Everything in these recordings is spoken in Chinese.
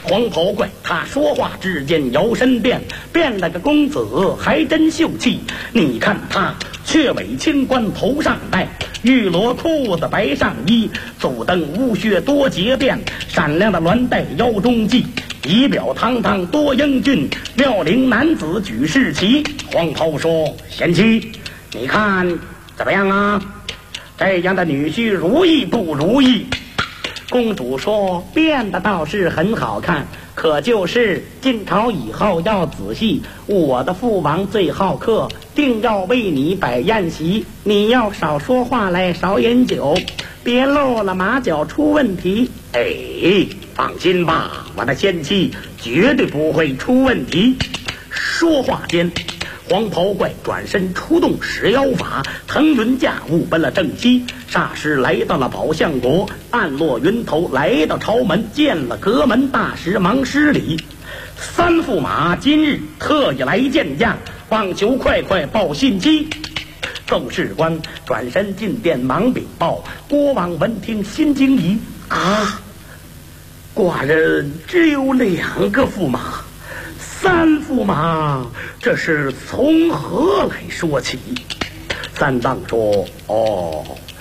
黄袍怪他说话之间摇身变了个公子，还真秀气。你看他雀尾青冠头上戴，玉罗裤子白上衣，祖登乌靴多结辫，闪亮的鸾带腰中系，仪表堂堂多英俊，妙龄男子举士旗。黄袍说：贤妻，你看怎么样啊？这样的女婿如意不如意？公主说：变的倒是很好看，可就是进朝以后要仔细，我的父王最好客，定要为你摆宴席，你要少说话来，少饮酒，别露了马脚出问题。哎，放心吧，我的仙妻绝对不会出问题。说话间，黄袍怪转身出动使妖法，腾云驾雾奔了正西，霎时来到了宝象国，暗落云头来到朝门，见了阁门大使，忙施礼。三驸马今日特意来见驾，望求快快报信息。众士官转身进殿，忙禀报。国王闻听心惊疑啊，寡人只有2个驸马，3驸马，这是从何来说起？三藏说：哦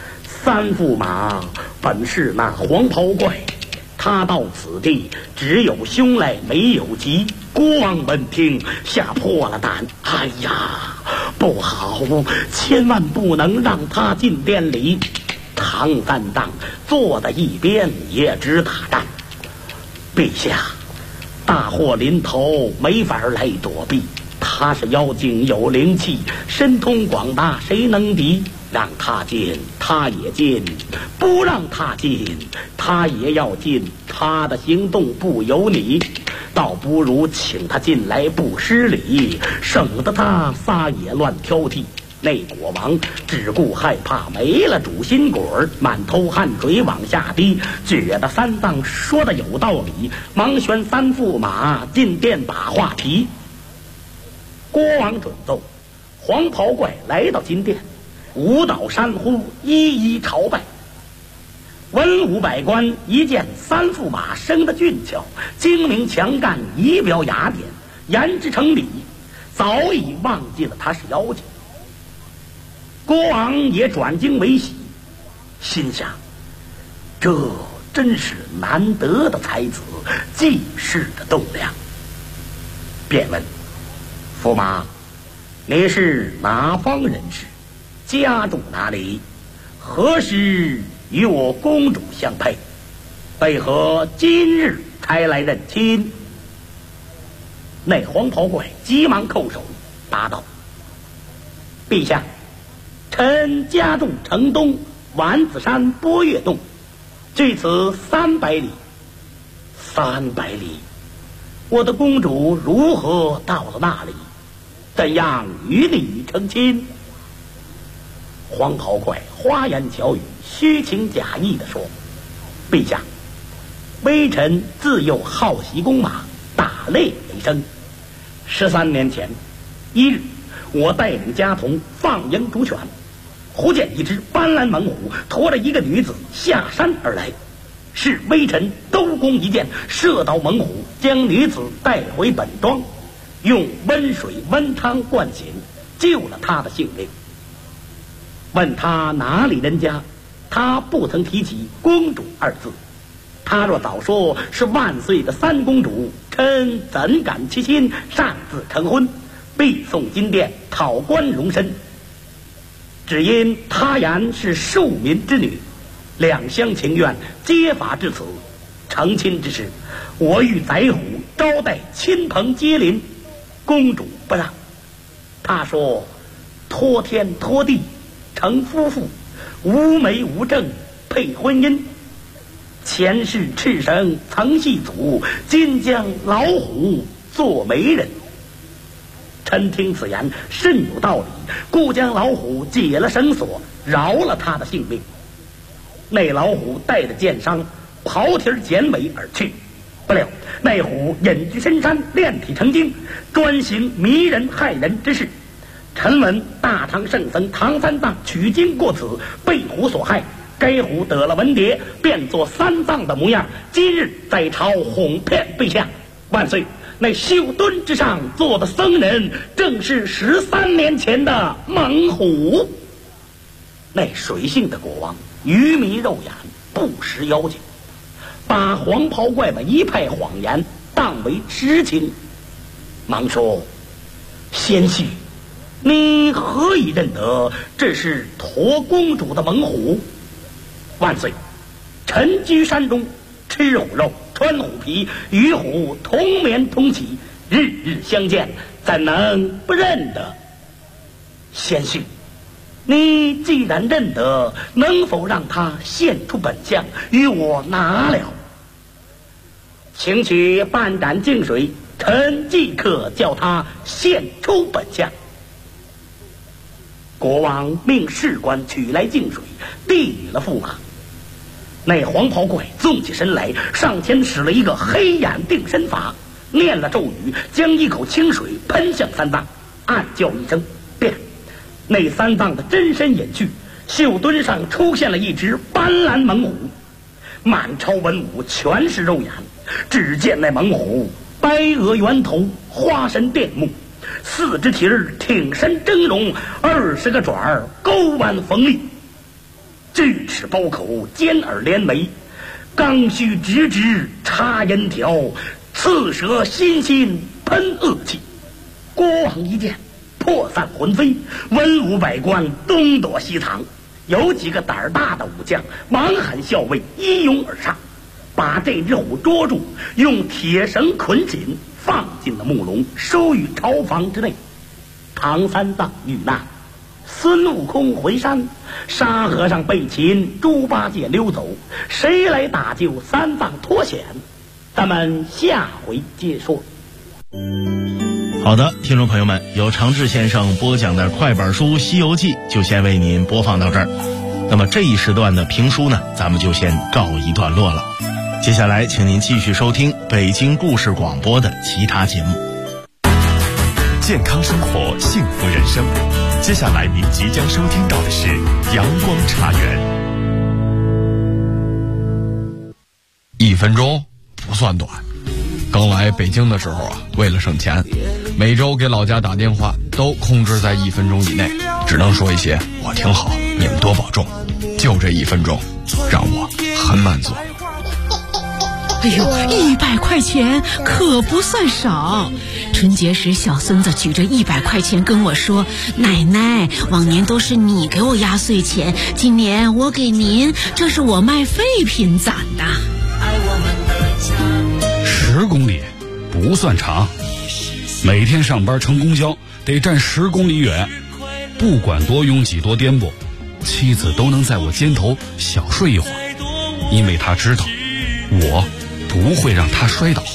，3驸马本是那黄袍怪，他到此地只有凶来没有吉。国王闻听吓破了胆，哎呀，不好，千万不能让他进殿里。唐三藏坐在一边也直打颤。陛下，大祸临头，没法来躲避。他是妖精，有灵气，神通广大，谁能敌？让他进他也进，不让他进他也要进。他的行动不由你，倒不如请他进来不失礼，省得他撒野乱挑剔。内国王只顾害怕没了主心骨儿，满头汗水往下滴，觉得三藏说的有道理，忙旋3驸马进殿把话提。国王准奏，黄袍怪来到金殿，舞蹈山呼，一一朝拜。文武百官一见3驸马生得俊俏，精明强干，仪表雅典，言之成理，早已忘记了他是妖精。国王也转惊为喜，心想这真是难得的才子，济世的栋梁。便问：驸马，你是哪方人士？家住哪里？何时与我公主相配？为何今日才来认亲？那黄袍怪急忙叩首答道：陛下，臣家住城东丸子山波月洞，距此300里。300里，我的公主如何到了那里？怎样与你成亲？黄袍怪花言巧语，虚情假意地说：陛下，微臣自幼好习弓马，打猎为生。13年前1日，我带领家童放鹰逐犬，忽见一只斑斓猛虎驮着一个女子下山而来，是微臣兜弓一箭射倒猛虎，将女子带回本庄，用温水温汤灌醒，救了她的性命。问他哪里人家，他不曾提起公主2字。他若早说是万岁的3公主，臣怎敢欺心擅自成婚，必送金殿讨官容身。只因他言是庶民之女，两厢情愿，皆法至此。成亲之时，我欲宰虎招待亲朋接邻，公主不让。他说托天托地成夫妇，无媒无证配婚姻。前世赤绳曾系祖，今将老虎做媒人。臣听此言甚有道理，故将老虎解了绳索，饶了他的性命。那老虎带着箭伤，刨蹄剪尾而去。不料那虎隐居深山，炼体成精，专行迷人害人之事。臣闻大唐圣僧唐三藏取经过此，被虎所害， 该虎得了文牒，变作三藏的模样，今日在朝哄骗陛下。万岁！那秀墩之上坐的僧人，正是13年前的猛虎。那水性的国王愚迷肉眼，不识妖精，把黄袍怪们一派谎言当为实情。忙说：先婿，你何以认得这是驮公主的猛虎？万岁！臣居山中，吃虎肉，穿虎皮，与虎同眠同起，日日相见，怎能不认得？先婿，你既然认得，能否让他现出本相，与我拿了？请取半盏净水，臣即刻叫他现出本相。国王命士官取来净水，递与了驸马。那黄袍怪纵起身来，上前使了一个黑眼定身法，念了咒语，将一口清水喷向三藏，暗叫一声，便那三藏的真身隐去，秀墩上出现了一只斑斓猛虎，满朝文武全是肉眼。只见那猛虎白额圆头，花身电目，四只蹄儿挺身峥嵘，20个爪儿钩弯锋利，锯齿包口，尖耳连眉，刚须直直插阴条，刺舌心心喷恶气。国王一见，破散魂飞，文武百官东躲西藏。有几个胆儿大的武将忙喊校尉一拥而上，把这只虎捉住，用铁绳捆紧，放进了木笼，收于朝房之内。唐三藏遇难，孙悟空回山，沙和尚被擒，猪八戒溜走，谁来打救三藏脱险？咱们下回接说。 好的，听众朋友们，由常志先生播讲的快本书《西游记》就先为您播放到这儿。那么这一时段的评书呢，咱们就先告一段落了。接下来请您继续收听北京故事广播的其他节目。 健康生活，幸福人生。接下来您即将收听到的是阳光茶园。 1分钟不算短。刚来北京的时候啊，为了省钱，每周给老家打电话都控制在1分钟以内，只能说一些我挺好，你们多保重。就这1分钟，让我很满足。 哎呦，100块钱可不算少。春节时，小孙子举着100块钱跟我说：“奶奶，往年都是你给我压岁钱，今年我给您，这是我卖废品攒的。 ”10公里不算长，每天上班乘公交得站10公里远，不管多拥挤多颠簸，妻子都能在我肩头小睡一会儿，因为她知道我不会让她摔倒。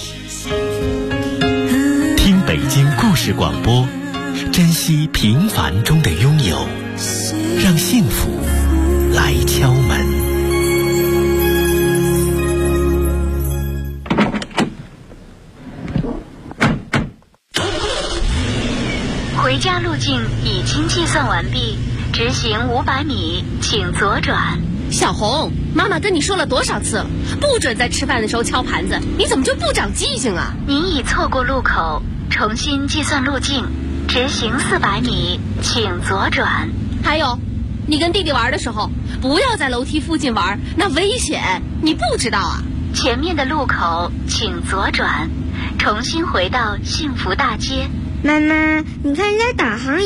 听北京故事广播，珍惜平凡中的拥有，让幸福来敲门。 回家路径已经计算完毕，直行500米，请左转。 小红，妈妈跟你说了多少次，不准在吃饭的时候敲盘子，你怎么就不长记性啊？ 您已错过路口，重新计算路径，直行400米，请左转。 还有，你跟弟弟玩的时候，不要在楼梯附近玩，那危险，你不知道啊？ 前面的路口请左转，重新回到幸福大街。 妈妈，你看人家导航